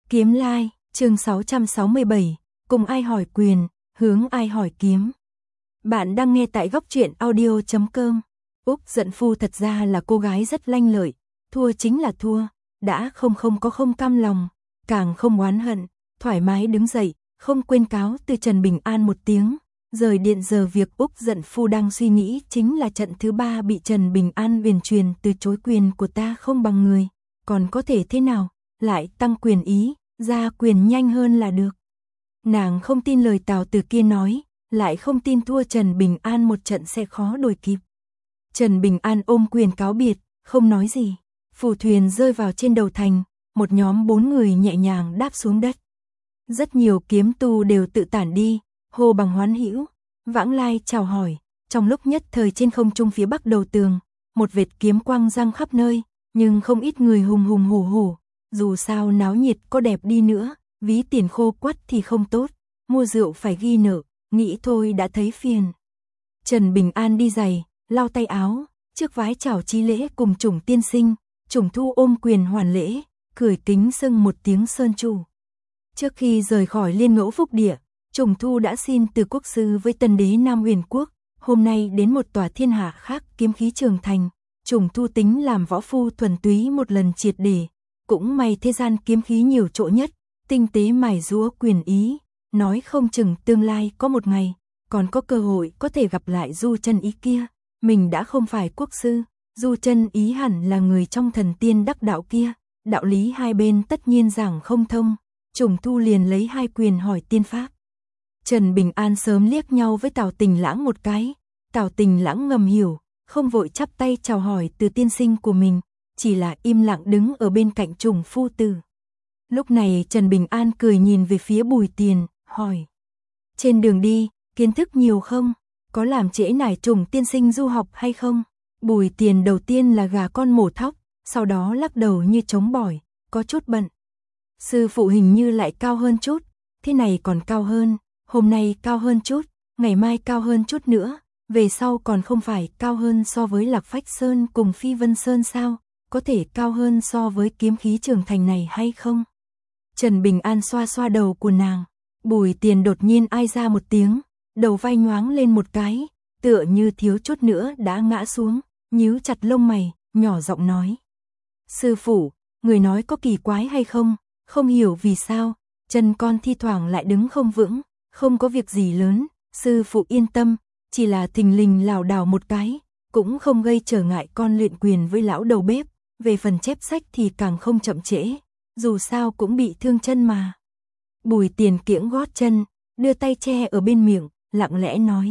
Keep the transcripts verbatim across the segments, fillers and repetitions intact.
Kiếm Lai, chương sáu trăm sáu mươi bảy, cùng ai hỏi quyền, hướng ai hỏi kiếm. Bạn đang nghe tại góc truyện audio chấm com. Úc Dận Phu thật ra là cô gái rất lanh lợi, thua chính là thua, đã không không có không cam lòng, càng không oán hận, thoải mái đứng dậy, không quên cáo từ Trần Bình An một tiếng. Rời điện giờ việc Úc Dận Phu đang suy nghĩ chính là trận thứ ba bị Trần Bình An huyền truyền từ chối quyền của ta không bằng người, còn có thể thế nào, lại tăng quyền ý, ra quyền nhanh hơn là được. Nàng không tin lời Tào Từ kia nói, lại không tin thua Trần Bình An một trận sẽ khó đuổi kịp. Trần Bình An ôm quyền cáo biệt, không nói gì. Phù thuyền rơi vào trên đầu thành, một nhóm bốn người nhẹ nhàng đáp xuống đất. Rất nhiều kiếm tu đều tự tản đi, hô bằng hoán hữu, vãng lai chào hỏi. Trong lúc nhất thời trên không trung phía bắc đầu tường, một vệt kiếm quang giăng khắp nơi, nhưng không ít người hùng hùng hổ hổ. Dù sao náo nhiệt có đẹp đi nữa, ví tiền khô quắt thì không tốt, mua rượu phải ghi nợ, nghĩ thôi đã thấy phiền. Trần Bình An đi giày, lau tay áo, trước vái chào chi lễ cùng Trùng tiên sinh, Trùng Thu ôm quyền hoàn lễ, cười kính xưng một tiếng sơn chủ. Trước khi rời khỏi Liên Ngẫu Phúc Địa, Trùng Thu đã xin từ quốc sư với Tân đế Nam Huyền Quốc, hôm nay đến một tòa thiên hạ khác kiếm khí trường thành. Trùng Thu tính làm võ phu thuần túy một lần triệt để, cũng may thế gian kiếm khí nhiều chỗ nhất, tinh tế mài giũa quyền ý, nói không chừng tương lai có một ngày, còn có cơ hội có thể gặp lại Du Chân Ý kia. Mình đã không phải quốc sư, Du Chân Ý hẳn là người trong thần tiên đắc đạo kia, đạo lý hai bên tất nhiên giảng không thông. Trùng Thu liền lấy hai quyền hỏi tiên pháp. Trần Bình An sớm liếc nhau với Tào Tình Lãng một cái, Tào Tình Lãng ngầm hiểu, không vội chắp tay chào hỏi từ tiên sinh của mình, chỉ là im lặng đứng ở bên cạnh Trùng phu tử. Lúc này Trần Bình An cười nhìn về phía Bùi Tiền, hỏi: trên đường đi, kiến thức nhiều không? Có làm trễ nải Trùng tiên sinh du học hay không? Bùi Tiền đầu tiên là gà con mổ thóc, sau đó lắc đầu như trống bỏi, có chút bận. Sư phụ hình như lại cao hơn chút, thế này còn cao hơn, hôm nay cao hơn chút, ngày mai cao hơn chút nữa, về sau còn không phải cao hơn so với Lạc Phách Sơn cùng Phi Vân Sơn sao? Có thể cao hơn so với kiếm khí trường thành này hay không? Trần Bình An xoa xoa đầu của nàng, Bùi Tiền đột nhiên ai ra một tiếng, đầu vai nhoáng lên một cái, tựa như thiếu chút nữa đã ngã xuống, nhíu chặt lông mày, nhỏ giọng nói: sư phụ, người nói có kỳ quái hay không? Không hiểu vì sao, chân con thi thoảng lại đứng không vững, không có việc gì lớn, sư phụ yên tâm, chỉ là thình lình lảo đảo một cái, cũng không gây trở ngại con luyện quyền với lão đầu bếp, về phần chép sách thì càng không chậm trễ, dù sao cũng bị thương chân mà. Bùi Tiền kiễng gót chân, đưa tay che ở bên miệng, lặng lẽ nói: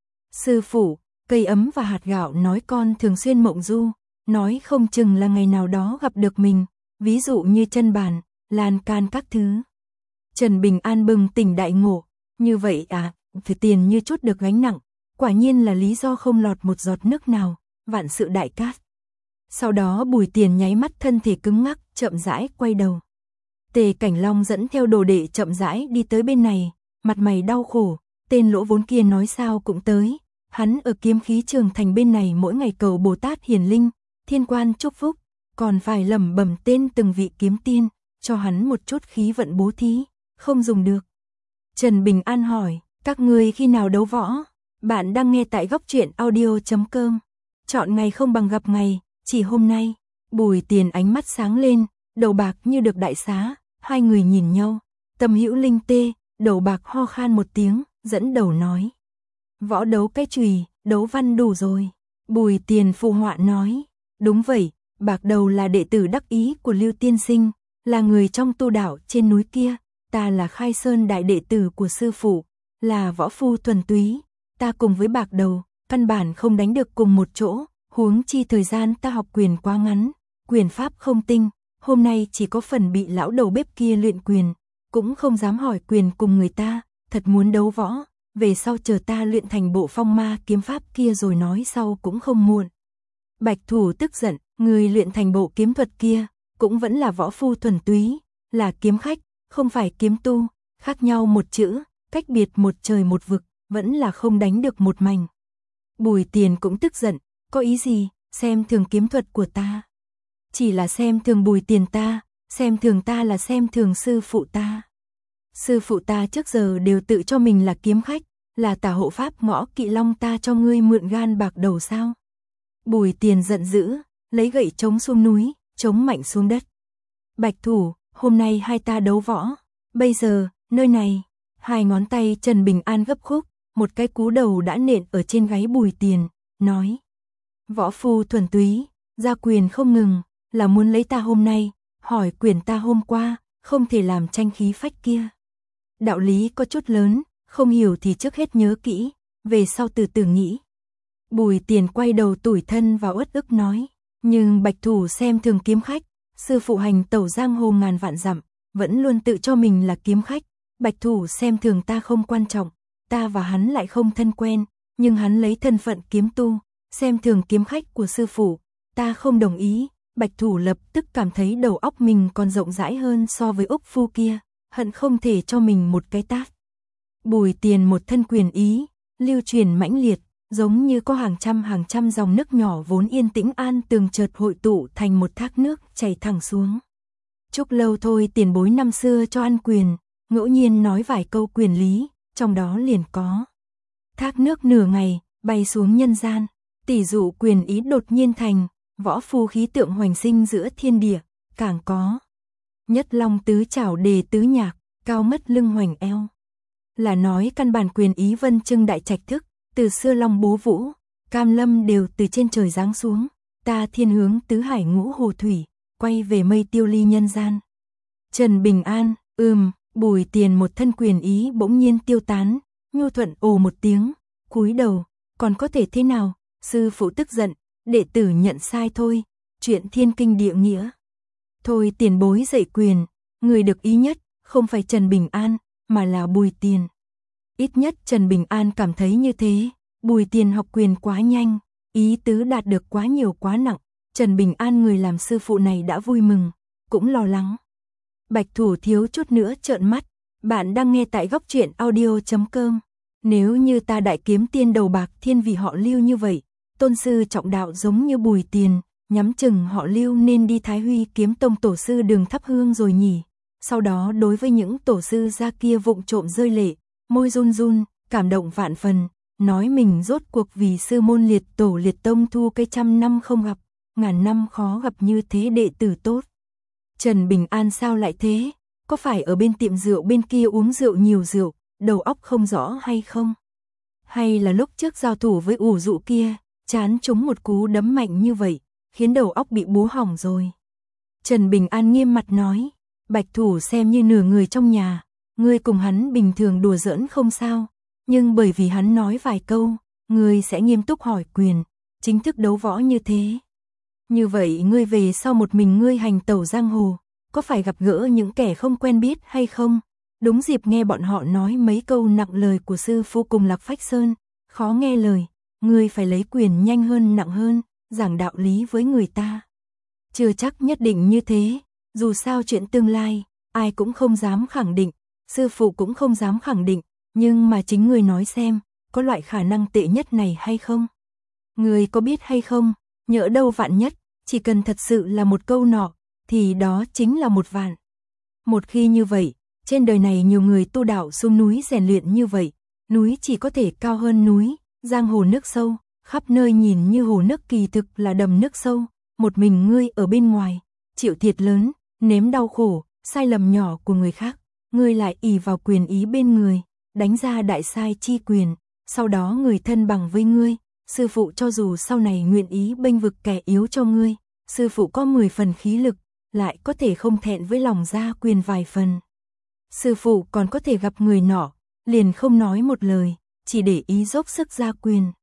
sư phụ, cây ấm và hạt gạo nói con thường xuyên mộng du, nói không chừng là ngày nào đó gặp được mình, ví dụ như chân bàn, lan can các thứ. Trần Bình An bừng tỉnh đại ngộ, như vậy à, phải tiền như chút được gánh nặng, quả nhiên là lý do không lọt một giọt nước nào, vạn sự đại cát. Sau đó Bùi Tiền nháy mắt thân thể cứng ngắc, chậm rãi quay đầu. Tề Cảnh Long dẫn theo đồ đệ chậm rãi đi tới bên này, mặt mày đau khổ, tên lỗ vốn kia nói sao cũng tới, hắn ở kiếm khí trường thành bên này mỗi ngày cầu Bồ Tát hiển linh, thiên quan chúc phúc, còn phải lẩm bẩm tên từng vị kiếm tiên, cho hắn một chút khí vận bố thí, không dùng được. Trần Bình An hỏi: các ngươi khi nào đấu võ? Bạn đang nghe tại góc truyện audio chấm com. Chọn ngày không bằng gặp ngày, chỉ hôm nay. Bùi Tiền ánh mắt sáng lên, đầu bạc như được đại xá, hai người nhìn nhau, tâm hữu linh tê, đầu bạc ho khan một tiếng, dẫn đầu nói: võ đấu cái chùy, đấu văn đủ rồi. Bùi Tiền phụ họa nói: đúng vậy, bạc đầu là đệ tử đắc ý của Lưu tiên sinh, là người trong tu đạo trên núi kia, ta là Khai Sơn đại đệ tử của sư phụ, là võ phu thuần túy, ta cùng với bạc đầu, căn bản không đánh được cùng một chỗ, huống chi thời gian ta học quyền quá ngắn, quyền pháp không tinh, hôm nay chỉ có phần bị lão đầu bếp kia luyện quyền, cũng không dám hỏi quyền cùng người ta, thật muốn đấu võ, về sau chờ ta luyện thành bộ phong ma kiếm pháp kia rồi nói sau cũng không muộn. Bạch Thủ tức giận, người luyện thành bộ kiếm thuật kia, cũng vẫn là võ phu thuần túy, là kiếm khách, không phải kiếm tu, khác nhau một chữ, cách biệt một trời một vực, vẫn là không đánh được một mảnh. Bùi Tiền cũng tức giận, có ý gì, xem thường kiếm thuật của ta. Chỉ là xem thường Bùi Tiền ta, xem thường ta là xem thường sư phụ ta. Sư phụ ta trước giờ đều tự cho mình là kiếm khách, là tả hộ pháp ngõ kỵ long, ta cho ngươi mượn gan bạc đầu sao? Bùi Tiền giận dữ, lấy gậy chống xuống núi, chống mạnh xuống đất. Bạch thủ, hôm nay hai ta đấu võ, bây giờ, nơi này, hai ngón tay Trần Bình An gấp khúc, một cái cú đầu đã nện ở trên gáy Bùi Tiền, nói. Võ phu thuần túy, ra quyền không ngừng, là muốn lấy ta hôm nay, hỏi quyền ta hôm qua, không thể làm tranh khí phách kia. Đạo lý có chút lớn, không hiểu thì trước hết nhớ kỹ, về sau từ từ nghĩ. Bùi Tiền quay đầu tủi thân và uất ức nói, nhưng Bạch thủ xem thường kiếm khách, sư phụ hành tẩu giang hồ ngàn vạn dặm, vẫn luôn tự cho mình là kiếm khách, Bạch thủ xem thường ta không quan trọng, ta và hắn lại không thân quen, nhưng hắn lấy thân phận kiếm tu, xem thường kiếm khách của sư phụ, ta không đồng ý. Bạch thủ lập tức cảm thấy đầu óc mình còn rộng rãi hơn so với Úc phu kia, hận không thể cho mình một cái tát. Bùi Tiền một thân quyền ý, lưu truyền mãnh liệt, giống như có hàng trăm hàng trăm dòng nước nhỏ vốn yên tĩnh an tường chợt hội tụ thành một thác nước chảy thẳng xuống. Chúc lâu thôi tiền bối năm xưa cho ăn quyền, ngẫu nhiên nói vài câu quyền lý, trong đó liền có. Thác nước nửa ngày, bay xuống nhân gian, tỷ dụ quyền ý đột nhiên thành, võ phu khí tượng hoành sinh giữa thiên địa, càng có. Nhất long tứ chảo đề tứ nhạc, cao mất lưng hoành eo. Là nói căn bản quyền ý vân trưng đại trạch thức, từ xưa long bố vũ, cam lâm đều từ trên trời giáng xuống, ta thiên hướng tứ hải ngũ hồ thủy, quay về mây tiêu ly nhân gian. Trần Bình An, ừm, Bùi Tiền một thân quyền ý bỗng nhiên tiêu tán, nhu thuận ồ một tiếng, cúi đầu, còn có thể thế nào, sư phụ tức giận, đệ tử nhận sai thôi, chuyện thiên kinh địa nghĩa. Thôi tiền bối dạy quyền, người được ý nhất, không phải Trần Bình An, mà là Bùi Tiền. Ít nhất Trần Bình An cảm thấy như thế, Bùi Tiền học quyền quá nhanh, ý tứ đạt được quá nhiều quá nặng, Trần Bình An người làm sư phụ này đã vui mừng, cũng lo lắng. Bạch thủ thiếu chút nữa trợn mắt, bạn đang nghe tại góc truyện audio chấm com. Nếu như ta đại kiếm tiên đầu bạc thiên vị họ Lưu như vậy, tôn sư trọng đạo giống như Bùi Tiền, nhắm chừng họ Lưu nên đi Thái Huy kiếm tông tổ sư đường thắp hương rồi nhỉ. Sau đó đối với những tổ sư gia kia vụng trộm rơi lệ, môi run run, cảm động vạn phần, nói mình rốt cuộc vì sư môn liệt tổ liệt tông thu cây trăm năm không gặp, ngàn năm khó gặp như thế đệ tử tốt. Trần Bình An sao lại thế? Có phải ở bên tiệm rượu bên kia uống rượu nhiều rượu, đầu óc không rõ hay không? Hay là lúc trước giao thủ với ủ dụ kia, chán trúng một cú đấm mạnh như vậy, khiến đầu óc bị búa hỏng rồi? Trần Bình An nghiêm mặt nói, Bạch thủ xem như nửa người trong nhà, ngươi cùng hắn bình thường đùa giỡn không sao, nhưng bởi vì hắn nói vài câu, ngươi sẽ nghiêm túc hỏi quyền, chính thức đấu võ như thế. Như vậy ngươi về sau một mình ngươi hành tẩu giang hồ, có phải gặp gỡ những kẻ không quen biết hay không? Đúng dịp nghe bọn họ nói mấy câu nặng lời của sư phụ cùng Lạc Phách Sơn, khó nghe lời, ngươi phải lấy quyền nhanh hơn nặng hơn, giảng đạo lý với người ta. Chưa chắc nhất định như thế, dù sao chuyện tương lai, ai cũng không dám khẳng định, sư phụ cũng không dám khẳng định, nhưng mà chính ngươi nói xem, có loại khả năng tệ nhất này hay không? Ngươi có biết hay không, nhỡ đâu vạn nhất, chỉ cần thật sự là một câu nọ, thì đó chính là một vạn. Một khi như vậy, trên đời này nhiều người tu đạo xuống núi rèn luyện như vậy, núi chỉ có thể cao hơn núi, giang hồ nước sâu, khắp nơi nhìn như hồ nước kỳ thực là đầm nước sâu, một mình ngươi ở bên ngoài, chịu thiệt lớn, nếm đau khổ, sai lầm nhỏ của người khác, ngươi lại ỷ vào quyền ý bên người, đánh ra đại sai chi quyền, sau đó người thân bằng với ngươi, sư phụ cho dù sau này nguyện ý bênh vực kẻ yếu cho ngươi, sư phụ có mười phần khí lực, lại có thể không thẹn với lòng ra quyền vài phần. Sư phụ còn có thể gặp người nọ, liền không nói một lời, chỉ để ý dốc sức ra quyền.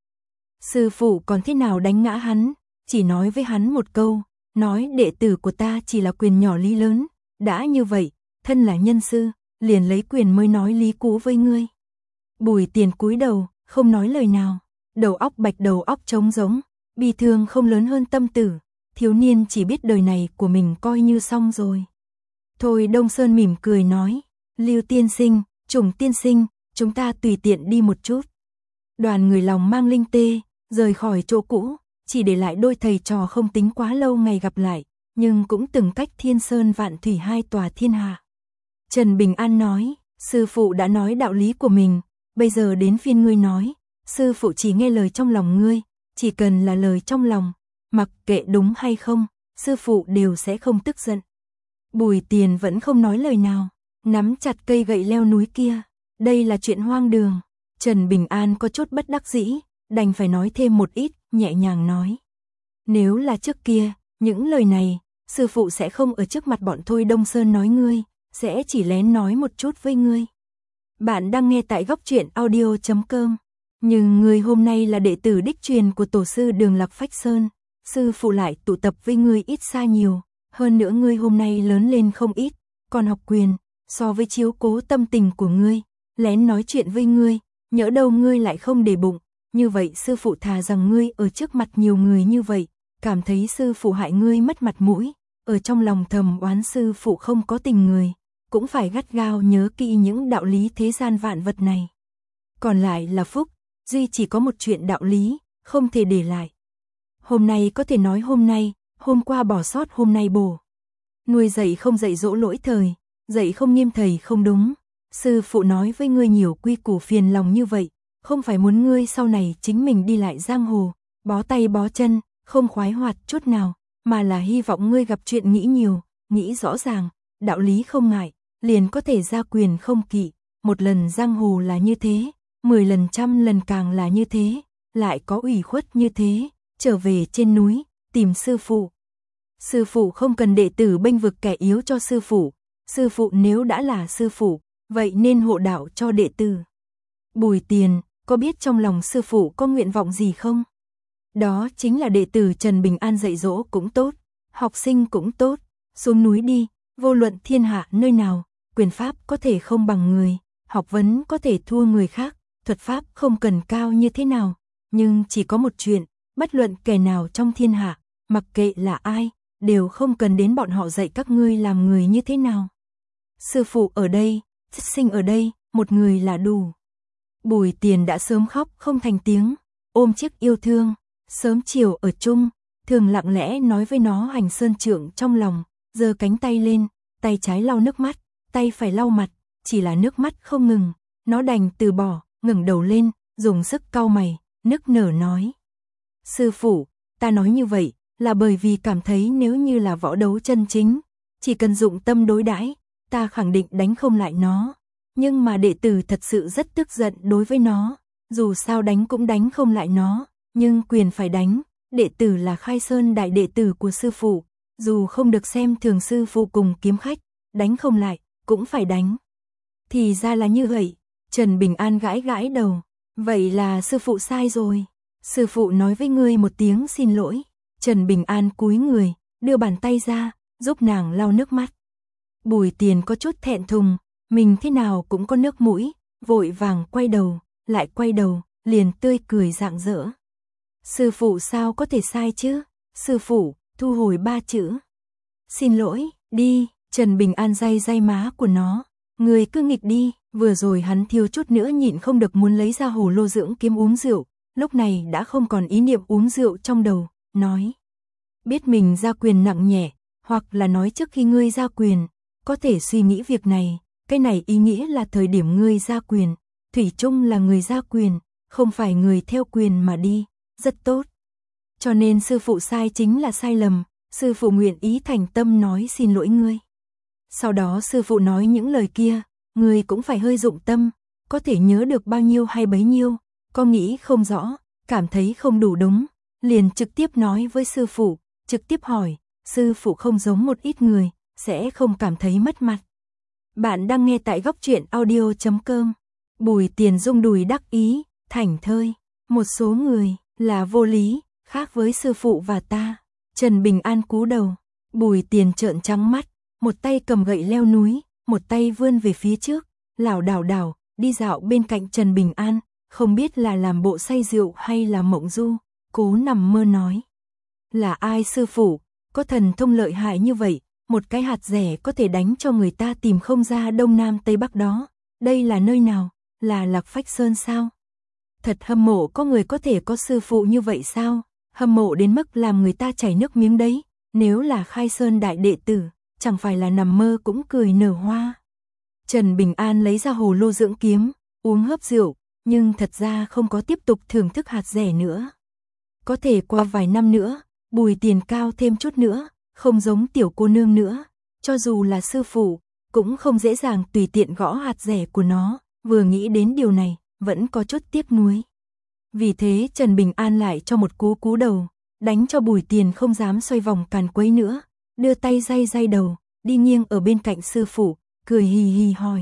Sư phụ còn thế nào đánh ngã hắn, chỉ nói với hắn một câu, nói đệ tử của ta chỉ là quyền nhỏ lý lớn, đã như vậy, thân là nhân sư, liền lấy quyền mới nói lý cũ với ngươi. Bùi Tiền cúi đầu, không nói lời nào, đầu óc bạch đầu óc trống rỗng, bi thương không lớn hơn tâm tử, thiếu niên chỉ biết đời này của mình coi như xong rồi. Thôi Đông Sơn mỉm cười nói, Lưu tiên sinh, Trùng tiên sinh, chúng ta tùy tiện đi một chút. Đoàn người lòng mang linh tê, rời khỏi chỗ cũ, chỉ để lại đôi thầy trò không tính quá lâu ngày gặp lại, nhưng cũng từng cách thiên sơn vạn thủy hai tòa thiên hạ. Trần Bình An nói, sư phụ đã nói đạo lý của mình, bây giờ đến phiên ngươi nói, sư phụ chỉ nghe lời trong lòng ngươi, chỉ cần là lời trong lòng, mặc kệ đúng hay không, sư phụ đều sẽ không tức giận. Bùi Tiền vẫn không nói lời nào, nắm chặt cây gậy leo núi kia, đây là chuyện hoang đường. Trần Bình An có chút bất đắc dĩ, đành phải nói thêm một ít, nhẹ nhàng nói. Nếu là trước kia, những lời này, sư phụ sẽ không ở trước mặt bọn Thôi Đông Sơn nói ngươi, sẽ chỉ lén nói một chút với ngươi. Bạn đang nghe tại góc truyện audio chấm com. Nhưng ngươi hôm nay là đệ tử đích truyền của tổ sư Đường Lạc Phách Sơn, sư phụ lại tụ tập với ngươi ít xa nhiều, hơn nữa ngươi hôm nay lớn lên không ít, còn học quyền, so với chiếu cố tâm tình của ngươi, lén nói chuyện với ngươi, nhỡ đâu ngươi lại không để bụng, như vậy sư phụ thà rằng ngươi ở trước mặt nhiều người như vậy, cảm thấy sư phụ hại ngươi mất mặt mũi, ở trong lòng thầm oán sư phụ không có tình người, cũng phải gắt gao nhớ kỹ những đạo lý thế gian vạn vật này. Còn lại là phúc, duy chỉ có một chuyện đạo lý, không thể để lại. Hôm nay có thể nói hôm nay, hôm qua bỏ sót hôm nay bổ. Nuôi dạy không dạy dỗ lỗi thời, dạy không nghiêm thầy không đúng. Sư phụ nói với ngươi nhiều quy củ phiền lòng như vậy, không phải muốn ngươi sau này chính mình đi lại giang hồ, bó tay bó chân, không khoái hoạt chút nào, mà là hy vọng ngươi gặp chuyện nghĩ nhiều, nghĩ rõ ràng, đạo lý không ngại, liền có thể ra quyền không kỵ, một lần giang hồ là như thế, mười lần trăm lần càng là như thế, lại có ủy khuất như thế, trở về trên núi, tìm sư phụ. Sư phụ không cần đệ tử bênh vực kẻ yếu cho sư phụ, sư phụ nếu đã là sư phụ, vậy nên hộ đạo cho đệ tử. Bùi Tiền, có biết trong lòng sư phụ có nguyện vọng gì không? Đó chính là đệ tử Trần Bình An dạy dỗ cũng tốt, học sinh cũng tốt, xuống núi đi, vô luận thiên hạ nơi nào, quyền pháp có thể không bằng người, học vấn có thể thua người khác, thuật pháp không cần cao như thế nào, nhưng chỉ có một chuyện, bất luận kẻ nào trong thiên hạ, mặc kệ là ai, đều không cần đến bọn họ dạy các ngươi làm người như thế nào. Sư phụ ở đây, sinh ở đây, một người là đủ. Bùi Tiền đã sớm khóc không thành tiếng, ôm chiếc yêu thương, sớm chiều ở chung, thường lặng lẽ nói với nó hành sơn trượng trong lòng, giơ cánh tay lên, tay trái lau nước mắt, tay phải lau mặt, chỉ là nước mắt không ngừng, nó đành từ bỏ, ngẩng đầu lên, dùng sức cau mày, nức nở nói. Sư phụ, ta nói như vậy, là bởi vì cảm thấy nếu như là võ đấu chân chính, chỉ cần dụng tâm đối đãi, ta khẳng định đánh không lại nó. Nhưng mà đệ tử thật sự rất tức giận đối với nó, dù sao đánh cũng đánh không lại nó, nhưng quyền phải đánh, đệ tử là Khai Sơn đại đệ tử của sư phụ, dù không được xem thường sư phụ cùng kiếm khách, đánh không lại, cũng phải đánh. Thì ra là như vậy, Trần Bình An gãi gãi đầu, vậy là sư phụ sai rồi, sư phụ nói với ngươi một tiếng xin lỗi. Trần Bình An cúi người, đưa bàn tay ra, giúp nàng lau nước mắt. Bùi Tiền có chút thẹn thùng, mình thế nào cũng có nước mũi, vội vàng quay đầu, lại quay đầu, liền tươi cười rạng rỡ. Sư phụ sao có thể sai chứ? Sư phụ, thu hồi ba chữ. Xin lỗi, đi, Trần Bình An day day má của nó. Người cứ nghịch đi, vừa rồi hắn thiếu chút nữa nhịn không được muốn lấy ra hồ lô dưỡng kiếm uống rượu, lúc này đã không còn ý niệm uống rượu trong đầu, nói. Biết mình ra quyền nặng nhẹ, hoặc là nói trước khi ngươi ra quyền, có thể suy nghĩ việc này, cái này ý nghĩa là thời điểm ngươi ra quyền, thủy chung là người ra quyền, không phải người theo quyền mà đi, rất tốt. Cho nên sư phụ sai chính là sai lầm, sư phụ nguyện ý thành tâm nói xin lỗi ngươi. Sau đó sư phụ nói những lời kia, ngươi cũng phải hơi dụng tâm, có thể nhớ được bao nhiêu hay bấy nhiêu, có nghĩ không rõ, cảm thấy không đủ đúng, liền trực tiếp nói với sư phụ, trực tiếp hỏi, sư phụ không giống một ít người, sẽ không cảm thấy mất mặt. Bạn đang nghe tại góc truyện audio chấm com. Bùi Tiền rung đùi đắc ý, thảnh thơi, một số người là vô lý, khác với sư phụ và ta. Trần Bình An cúi đầu, Bùi Tiền trợn trắng mắt, một tay cầm gậy leo núi, một tay vươn về phía trước, lảo đảo đảo, đi dạo bên cạnh Trần Bình An, không biết là làm bộ say rượu hay là mộng du, cố nằm mơ nói. Là ai sư phụ, có thần thông lợi hại như vậy, một cái hạt rẻ có thể đánh cho người ta tìm không ra đông nam tây bắc đó, đây là nơi nào, là Lạc Phách Sơn sao? Thật hâm mộ có người có thể có sư phụ như vậy sao? Hâm mộ đến mức làm người ta chảy nước miếng đấy, nếu là Khai Sơn đại đệ tử, chẳng phải là nằm mơ cũng cười nở hoa. Trần Bình An lấy ra hồ lô dưỡng kiếm, uống hớp rượu, nhưng thật ra không có tiếp tục thưởng thức hạt rẻ nữa. Có thể qua vài năm nữa, Bùi Tiền cao thêm chút nữa, không giống tiểu cô nương nữa, cho dù là sư phụ, cũng không dễ dàng tùy tiện gõ hạt rẻ của nó, vừa nghĩ đến điều này, vẫn có chút tiếc nuối. Vì thế Trần Bình An lại cho một cú cú đầu, đánh cho Bùi Tiền không dám xoay vòng càn quấy nữa, đưa tay day day đầu, đi nghiêng ở bên cạnh sư phụ, cười hì hì hỏi.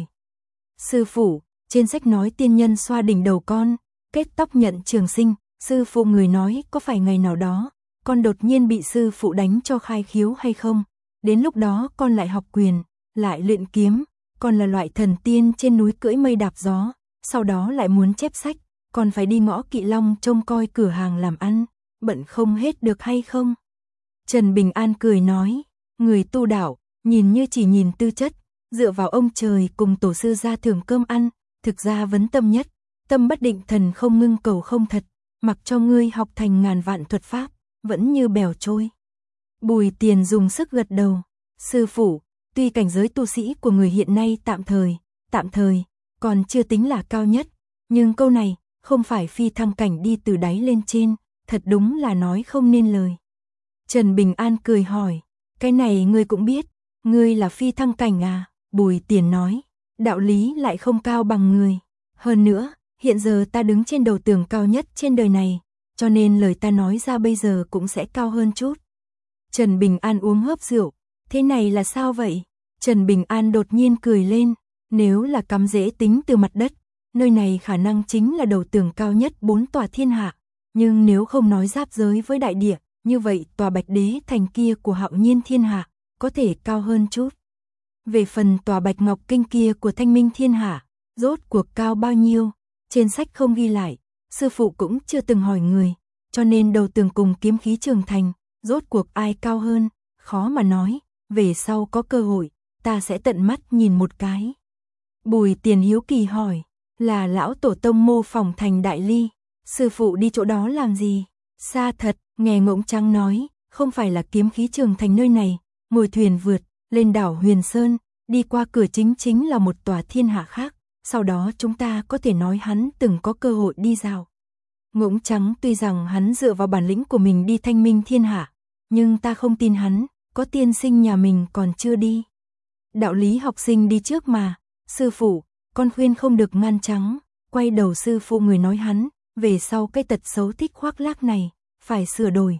Sư phụ, trên sách nói tiên nhân xoa đỉnh đầu con, kết tóc nhận trường sinh, sư phụ người nói có phải ngày nào đó, con đột nhiên bị sư phụ đánh cho khai khiếu hay không? Đến lúc đó con lại học quyền, lại luyện kiếm, con là loại thần tiên trên núi cưỡi mây đạp gió, sau đó lại muốn chép sách, còn phải đi ngõ Kỵ Long trông coi cửa hàng làm ăn, bận không hết được hay không? Trần Bình An cười nói, người tu đạo, nhìn như chỉ nhìn tư chất, dựa vào ông trời cùng tổ sư ra thưởng cơm ăn, thực ra vấn tâm nhất, tâm bất định thần không ngưng cầu không thật, mặc cho ngươi học thành ngàn vạn thuật pháp, vẫn như bèo trôi. Bùi Tiền dùng sức gật đầu, sư phụ, tuy cảnh giới tu sĩ của người hiện nay tạm thời, tạm thời, còn chưa tính là cao nhất, nhưng câu này, không phải phi thăng cảnh đi từ đáy lên trên, thật đúng là nói không nên lời. Trần Bình An cười hỏi, cái này ngươi cũng biết, ngươi là phi thăng cảnh à? Bùi Tiền nói, đạo lý lại không cao bằng người. Hơn nữa, hiện giờ ta đứng trên đầu tường cao nhất trên đời này, cho nên lời ta nói ra bây giờ cũng sẽ cao hơn chút. Trần Bình An uống hớp rượu, thế này là sao vậy? Trần Bình An đột nhiên cười lên, nếu là cắm rễ tính từ mặt đất, nơi này khả năng chính là đầu tường cao nhất bốn tòa thiên hạ, nhưng nếu không nói giáp giới với đại địa, như vậy tòa Bạch Đế thành kia của Hạo Nhiên thiên hạ, có thể cao hơn chút. Về phần tòa Bạch Ngọc Kinh kia của Thanh Minh thiên hạ, rốt cuộc cao bao nhiêu, trên sách không ghi lại, sư phụ cũng chưa từng hỏi người, cho nên đầu tường cùng kiếm khí Trường Thành, rốt cuộc ai cao hơn, khó mà nói, về sau có cơ hội, ta sẽ tận mắt nhìn một cái. Bùi Tiền hiếu kỳ hỏi, là lão tổ tông mô phỏng thành Đại Ly, sư phụ đi chỗ đó làm gì? Xa thật, nghe Ngỗng Trắng nói, không phải là kiếm khí Trường Thành nơi này, ngồi thuyền vượt, lên đảo Huyền Sơn, đi qua cửa chính chính là một tòa thiên hạ khác, sau đó chúng ta có thể nói hắn từng có cơ hội đi dạo. Ngỗng Trắng tuy rằng hắn dựa vào bản lĩnh của mình đi thanh minh thiên hạ, nhưng ta không tin hắn, có tiên sinh nhà mình còn chưa đi. Đạo lý học sinh đi trước mà, sư phụ, con khuyên không được ngăn Trắng, quay đầu sư phụ người nói hắn, về sau cái tật xấu thích khoác lác này, phải sửa đổi.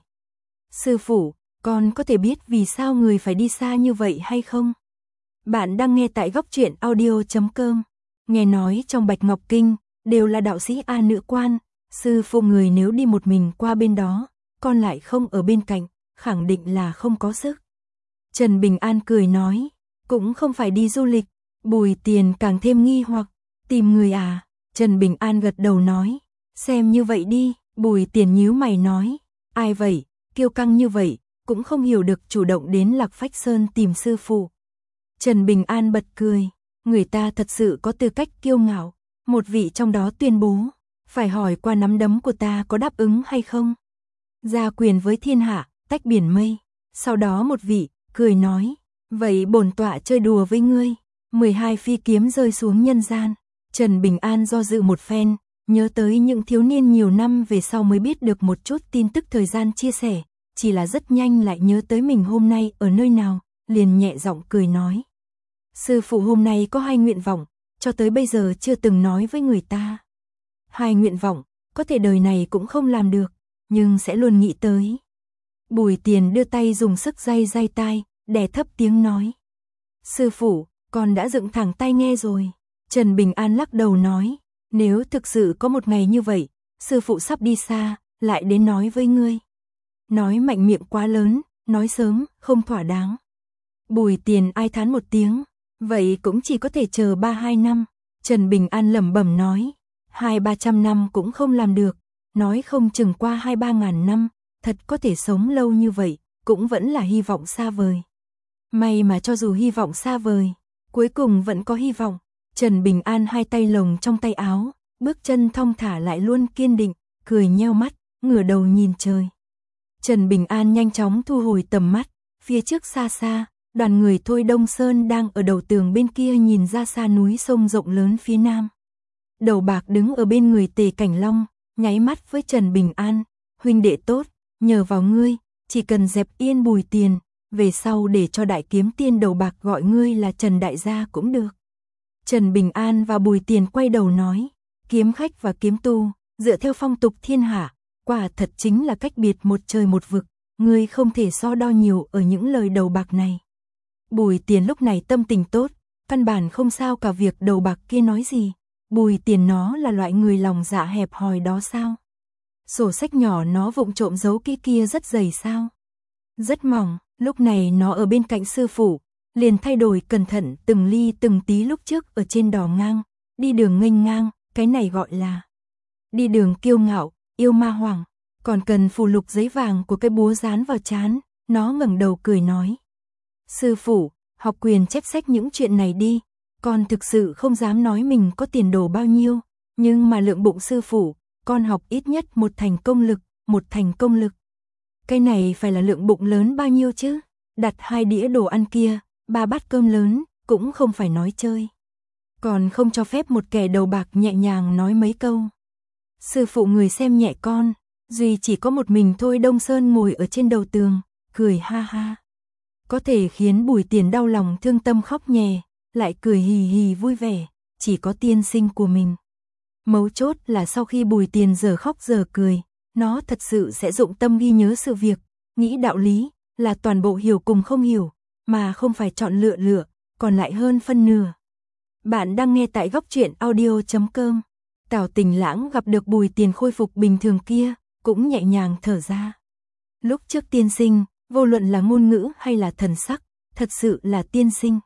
Sư phụ, con có thể biết vì sao người phải đi xa như vậy hay không? Bạn đang nghe tại góc truyện audio chấm com. Nghe nói trong Bạch Ngọc Kinh, đều là đạo sĩ A nữ quan, sư phụ người nếu đi một mình qua bên đó, con lại không ở bên cạnh, khẳng định là không có sức. Trần Bình An cười nói, cũng không phải đi du lịch. Bùi Tiền càng thêm nghi hoặc, tìm người à? Trần Bình An gật đầu nói, xem như vậy đi. Bùi Tiền nhíu mày nói, ai vậy, kiêu căng như vậy, cũng không hiểu được chủ động đến Lạc Phách Sơn tìm sư phụ. Trần Bình An bật cười, người ta thật sự có tư cách kiêu ngạo. Một vị trong đó tuyên bố, phải hỏi qua nắm đấm của ta có đáp ứng hay không. Gia quyền với thiên hạ, tách biển mây. Sau đó một vị, cười nói, vậy bổn tọa chơi đùa với ngươi. mười hai phi kiếm rơi xuống nhân gian. Trần Bình An do dự một phen, nhớ tới những thiếu niên nhiều năm về sau mới biết được một chút tin tức thời gian chia sẻ, chỉ là rất nhanh lại nhớ tới mình hôm nay ở nơi nào, liền nhẹ giọng cười nói. Sư phụ hôm nay có hai nguyện vọng, cho tới bây giờ chưa từng nói với người ta. Hai nguyện vọng, có thể đời này cũng không làm được, nhưng sẽ luôn nghĩ tới. Bùi Tiền đưa tay dùng sức day day tai, đè thấp tiếng nói. Sư phụ, con đã dựng thẳng tai nghe rồi. Trần Bình An lắc đầu nói, nếu thực sự có một ngày như vậy, sư phụ sắp đi xa, lại đến nói với ngươi. Nói mạnh miệng quá lớn, nói sớm, không thỏa đáng. Bùi Tiền ai thán một tiếng, vậy cũng chỉ có thể chờ ba hai năm. Trần Bình An lẩm bẩm nói, hai ba trăm năm cũng không làm được, nói không chừng qua hai ba ngàn năm, thật có thể sống lâu như vậy, cũng vẫn là hy vọng xa vời. May mà cho dù hy vọng xa vời, cuối cùng vẫn có hy vọng. Trần Bình An hai tay lồng trong tay áo, bước chân thong thả lại luôn kiên định, cười nheo mắt, ngửa đầu nhìn trời. Trần Bình An nhanh chóng thu hồi tầm mắt, Phía trước xa xa, đoàn người Thôi Đông Sơn đang ở đầu tường bên kia nhìn ra xa núi sông rộng lớn phía nam. Đầu bạc đứng ở bên người Tề Cảnh Long, nháy mắt với Trần Bình An, huynh đệ tốt, nhờ vào ngươi, chỉ cần dẹp yên Bùi Tiền, về sau để cho đại kiếm tiên đầu bạc gọi ngươi là Trần Đại gia cũng được. Trần Bình An và Bùi Tiền quay đầu nói, kiếm khách và kiếm tu, dựa theo phong tục thiên hạ, quả thật chính là cách biệt một trời một vực, ngươi không thể so đo nhiều ở những lời đầu bạc này. Bùi Tiền lúc này tâm tình tốt, căn bản không sao cả việc đầu bạc kia nói gì. Bùi Tiền nó là loại người lòng dạ hẹp hòi đó sao? Sổ sách nhỏ nó vụng trộm giấu kia kia rất dày sao? Rất mỏng, lúc này nó ở bên cạnh sư phụ, liền thay đổi cẩn thận từng ly từng tí lúc trước ở trên đò ngang, đi đường nghênh ngang, cái này gọi là đi đường kiêu ngạo, yêu ma hoàng, còn cần phù lục giấy vàng của cái búa dán vào trán, nó ngẩng đầu cười nói. Sư phụ, học quyền chép sách những chuyện này đi, con thực sự không dám nói mình có tiền đồ bao nhiêu, nhưng mà lượng bụng sư phụ, con học ít nhất một thành công lực, một thành công lực. Cái này phải là lượng bụng lớn bao nhiêu chứ, đặt hai đĩa đồ ăn kia, ba bát cơm lớn, cũng không phải nói chơi. Còn không cho phép một kẻ đầu bạc nhẹ nhàng nói mấy câu. Sư phụ người xem nhẹ con, duy chỉ có một mình Thôi Đông Sơn ngồi ở trên đầu tường, cười ha ha. Có thể khiến Bùi Tiền đau lòng thương tâm khóc nhè, lại cười hì hì vui vẻ, chỉ có tiên sinh của mình. Mấu chốt là sau khi Bùi Tiền giờ khóc giờ cười, nó thật sự sẽ dụng tâm ghi nhớ sự việc, nghĩ đạo lý, là toàn bộ hiểu cùng không hiểu, mà không phải chọn lựa lựa, còn lại hơn phân nửa. Bạn đang nghe tại góc truyện audio chấm com. Tào Tình Lãng gặp được Bùi Tiền khôi phục bình thường kia, cũng nhẹ nhàng thở ra. Lúc trước tiên sinh, vô luận là ngôn ngữ hay là thần sắc, thật sự là tiên sinh.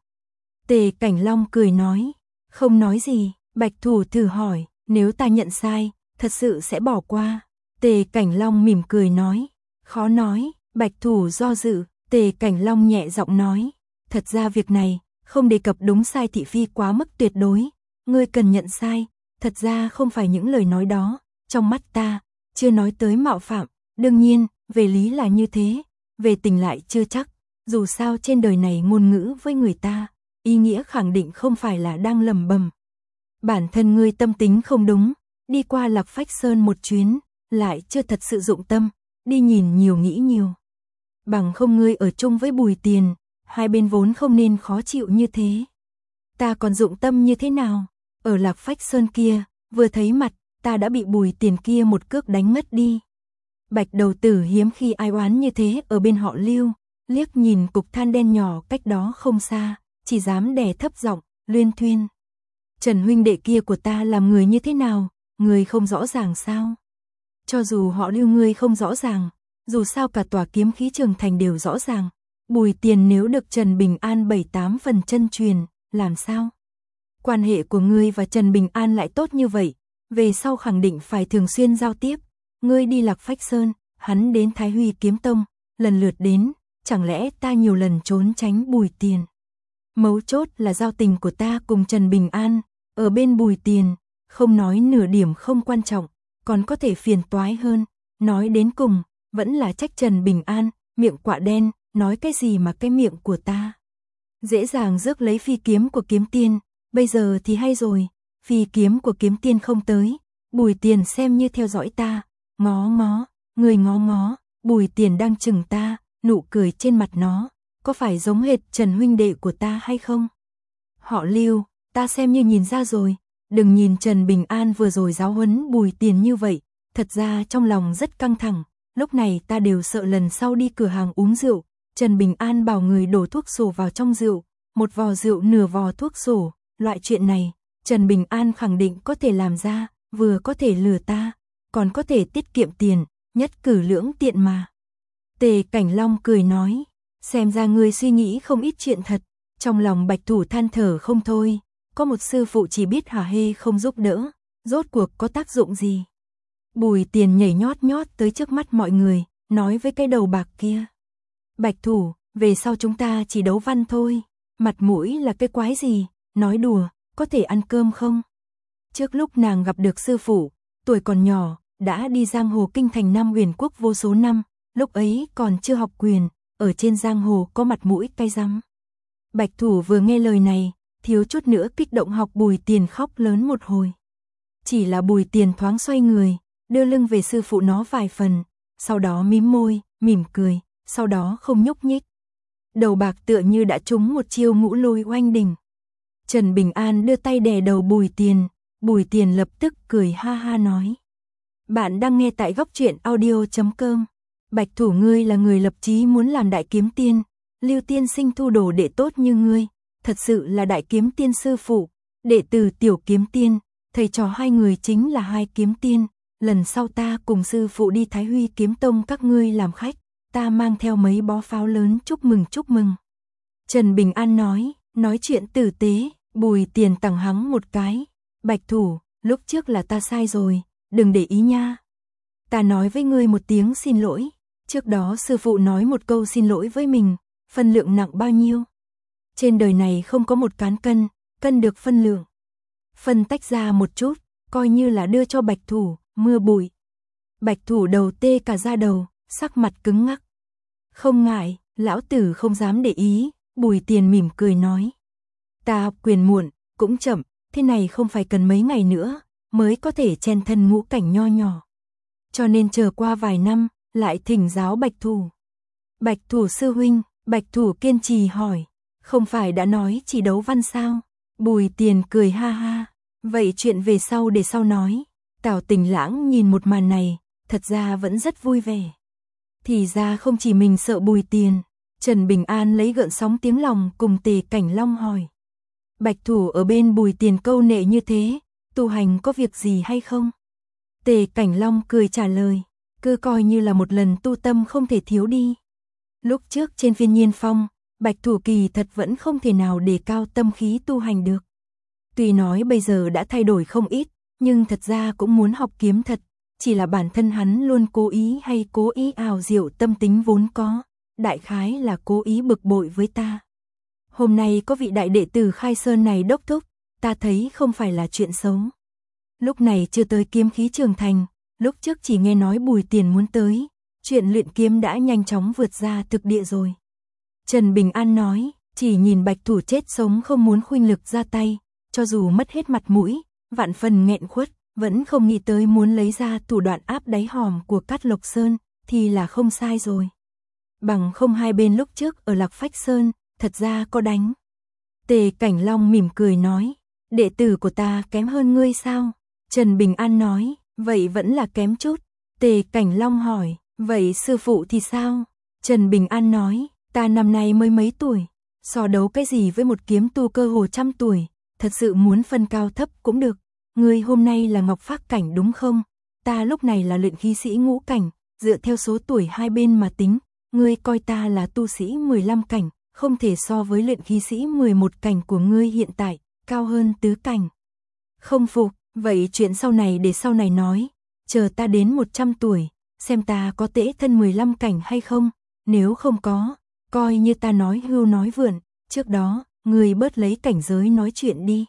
Tề Cảnh Long cười nói, không nói gì. Bạch Thủ thử hỏi, nếu ta nhận sai, thật sự sẽ bỏ qua. Tề Cảnh Long mỉm cười nói, khó nói. Bạch Thủ do dự, Tề Cảnh Long nhẹ giọng nói, thật ra việc này, không đề cập đúng sai thị phi quá mức tuyệt đối. Ngươi cần nhận sai, thật ra không phải những lời nói đó, trong mắt ta, chưa nói tới mạo phạm. Đương nhiên, về lý là như thế, về tình lại chưa chắc. Dù sao trên đời này ngôn ngữ với người ta, ý nghĩa khẳng định không phải là đang lầm bầm. Bản thân ngươi tâm tính không đúng, đi qua Lạc Phách Sơn một chuyến, lại chưa thật sự dụng tâm, đi nhìn nhiều nghĩ nhiều. Bằng không ngươi ở chung với Bùi Tiền, hai bên vốn không nên khó chịu như thế. Ta còn dụng tâm như thế nào? Ở Lạc Phách Sơn kia, vừa thấy mặt, ta đã bị Bùi Tiền kia một cước đánh ngất đi. Bạch Đầu Tử hiếm khi ai oán như thế ở bên họ Lưu, liếc nhìn cục than đen nhỏ cách đó không xa, chỉ dám đè thấp giọng, luyên thuyên. Trần huynh đệ kia của ta làm người như thế nào, người không rõ ràng sao? Cho dù họ Lưu ngươi không rõ ràng, dù sao cả tòa kiếm khí trường thành đều rõ ràng. Bùi Tiền nếu được Trần Bình An bảy tám phần chân truyền, làm sao? Quan hệ của ngươi và Trần Bình An lại tốt như vậy, về sau khẳng định phải thường xuyên giao tiếp. Ngươi đi Lạc Phách Sơn, hắn đến Thái Huy Kiếm Tông, lần lượt đến, chẳng lẽ ta nhiều lần trốn tránh Bùi Tiền? Mấu chốt là giao tình của ta cùng Trần Bình An, ở bên Bùi Tiền, không nói nửa điểm không quan trọng, còn có thể phiền toái hơn, nói đến cùng, vẫn là trách Trần Bình An, miệng quạ đen, nói cái gì mà cái miệng của ta. Dễ dàng rước lấy phi kiếm của kiếm tiên, bây giờ thì hay rồi, phi kiếm của kiếm tiên không tới, Bùi Tiền xem như theo dõi ta, ngó ngó, người ngó ngó, Bùi Tiền đang chừng ta, nụ cười trên mặt nó, có phải giống hệt Trần huynh đệ của ta hay không? Họ Lưu, ta xem như nhìn ra rồi, đừng nhìn Trần Bình An vừa rồi giáo huấn Bùi Tiền như vậy, thật ra trong lòng rất căng thẳng, lúc này ta đều sợ lần sau đi cửa hàng uống rượu, Trần Bình An bảo người đổ thuốc sổ vào trong rượu, một vò rượu nửa vò thuốc sổ, loại chuyện này, Trần Bình An khẳng định có thể làm ra, vừa có thể lừa ta, còn có thể tiết kiệm tiền, nhất cử lưỡng tiện mà. Tề Cảnh Long cười nói, xem ra ngươi suy nghĩ không ít chuyện thật, trong lòng Bạch Thủ than thở không thôi, có một sư phụ chỉ biết hả hê không giúp đỡ, rốt cuộc có tác dụng gì. Bùi Tiền nhảy nhót nhót tới trước mắt mọi người, nói với cái đầu bạc kia. Bạch Thủ, về sau chúng ta chỉ đấu văn thôi, mặt mũi là cái quái gì, nói đùa, có thể ăn cơm không? Trước lúc nàng gặp được sư phụ, tuổi còn nhỏ, đã đi giang hồ kinh thành Nam Huyền Quốc vô số năm, lúc ấy còn chưa học quyền, ở trên giang hồ có mặt mũi cay rắm. Bạch Thủ vừa nghe lời này, thiếu chút nữa kích động học Bùi Tiền khóc lớn một hồi. Chỉ là Bùi Tiền thoáng xoay người, đưa lưng về sư phụ nó vài phần, sau đó mím môi, mỉm cười, sau đó không nhúc nhích. Đầu bạc tựa như đã trúng một chiêu ngũ lôi oanh đỉnh. Trần Bình An đưa tay đè đầu Bùi Tiền, Bùi Tiền lập tức cười ha ha nói. Bạn đang nghe tại góc truyện audio chấm com. Bạch Thủ ngươi là người lập chí muốn làm đại kiếm tiên, Lưu tiên sinh thu đồ đệ tốt như ngươi, thật sự là đại kiếm tiên sư phụ, đệ tử tiểu kiếm tiên, thầy trò hai người chính là hai kiếm tiên, lần sau ta cùng sư phụ đi Thái Huy kiếm tông các ngươi làm khách, ta mang theo mấy bó pháo lớn chúc mừng chúc mừng. Trần Bình An nói, nói chuyện tử tế, Bùi Tiền tằng hắng một cái, Bạch Thủ, lúc trước là ta sai rồi, đừng để ý nha. Ta nói với ngươi một tiếng xin lỗi, trước đó sư phụ nói một câu xin lỗi với mình, phân lượng nặng bao nhiêu. Trên đời này không có một cán cân, cân được phân lượng. Phân tách ra một chút, coi như là đưa cho Bạch Thủ, mưa bụi. Bạch Thủ đầu tê cả da đầu, sắc mặt cứng ngắc. Không ngại, lão tử không dám để ý, Bùi Tiền mỉm cười nói. Ta học quyền muộn, cũng chậm, thế này không phải cần mấy ngày nữa, mới có thể chen thân ngũ cảnh nho nhỏ. Cho nên chờ qua vài năm, lại thỉnh giáo Bạch Thủ. Bạch Thủ sư huynh, Bạch Thủ kiên trì hỏi, không phải đã nói chỉ đấu văn sao? Bùi Tiền cười ha ha, vậy chuyện về sau để sau nói. Tào Tình Lãng nhìn một màn này, thật ra vẫn rất vui vẻ. Thì ra không chỉ mình sợ Bùi Tiền, Trần Bình An lấy gợn sóng tiếng lòng cùng Tề Cảnh Long hỏi. Bạch Thủ ở bên Bùi Tiền câu nệ như thế, tu hành có việc gì hay không? Tề Cảnh Long cười trả lời, cứ coi như là một lần tu tâm không thể thiếu đi. Lúc trước trên Phiên Nhiên Phong, Bạch Thủ kỳ thật vẫn không thể nào đề cao tâm khí tu hành được. Tuy nói bây giờ đã thay đổi không ít, nhưng thật ra cũng muốn học kiếm thật, chỉ là bản thân hắn luôn cố ý hay cố ý ảo diệu tâm tính vốn có, đại khái là cố ý bực bội với ta. Hôm nay có vị đại đệ tử Khai Sơn này đốc thúc, ta thấy không phải là chuyện xấu. Lúc này chưa tới kiếm khí trường thành, lúc trước chỉ nghe nói Bùi Tiền muốn tới, chuyện luyện kiếm đã nhanh chóng vượt ra thực địa rồi. Trần Bình An nói, chỉ nhìn Bạch Thủ chết sống không muốn khuynh lực ra tay, cho dù mất hết mặt mũi, vạn phần nghẹn khuất, vẫn không nghĩ tới muốn lấy ra thủ đoạn áp đáy hòm của Cát Lộc Sơn, thì là không sai rồi. Bằng không hai bên lúc trước ở Lạc Phách Sơn, thật ra có đánh. Tề Cảnh Long mỉm cười nói, đệ tử của ta kém hơn ngươi sao? Trần Bình An nói, vậy vẫn là kém chút. Tề Cảnh Long hỏi, vậy sư phụ thì sao? Trần Bình An nói, ta năm nay mới mấy tuổi, so đấu cái gì với một kiếm tu cơ hồ trăm tuổi, thật sự muốn phân cao thấp cũng được. Ngươi hôm nay là Ngọc Phác cảnh đúng không? Ta lúc này là luyện khí sĩ ngũ cảnh, dựa theo số tuổi hai bên mà tính, ngươi coi ta là tu sĩ mười lăm cảnh, không thể so với luyện khí sĩ mười một cảnh của ngươi hiện tại, cao hơn tứ cảnh. Không phục, vậy chuyện sau này để sau này nói, chờ ta đến một trăm tuổi, xem ta có tễ thân mười lăm cảnh hay không, nếu không có, coi như ta nói hưu nói vượn, trước đó, ngươi bớt lấy cảnh giới nói chuyện đi.